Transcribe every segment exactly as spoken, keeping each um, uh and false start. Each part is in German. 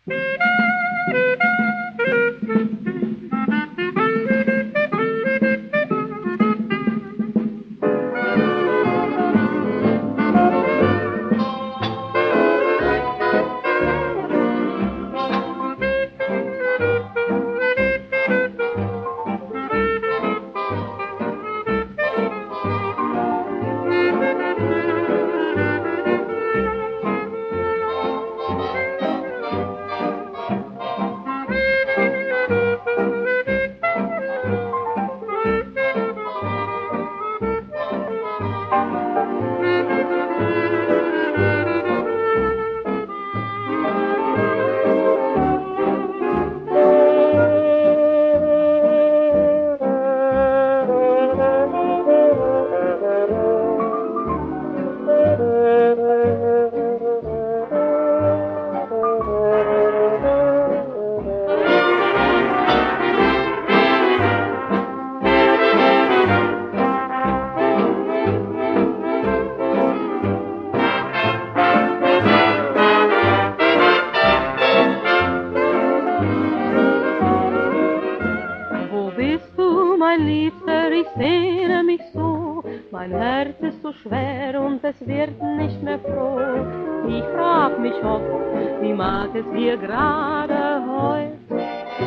Mein Liebster, ich sehne mich so, mein Herz ist so schwer und es wird nicht mehr froh. Ich frag mich oft, wie mag es dir gerade heut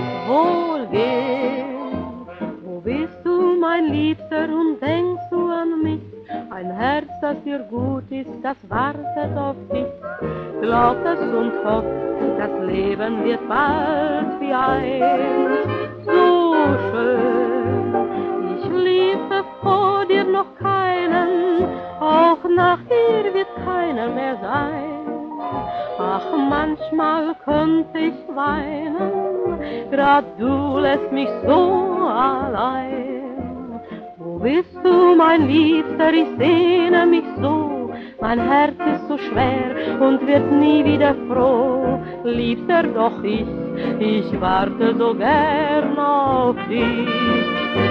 wohl gehen? Wo bist du, mein Liebster, und denkst du an mich? Ein Herz, das dir gut ist, das wartet auf dich. Glaubt es und hofft, das Leben wird bald wie einst so schön. Ich liebte vor dir noch keinen, auch nach dir wird keiner mehr sein. Ach, manchmal könnte ich weinen, grad du lässt mich so allein. Wo bist du, mein Liebster, ich sehne mich so, mein Herz ist so schwer und wird nie wieder froh. Liebster, doch ich, ich warte so gern auf dich.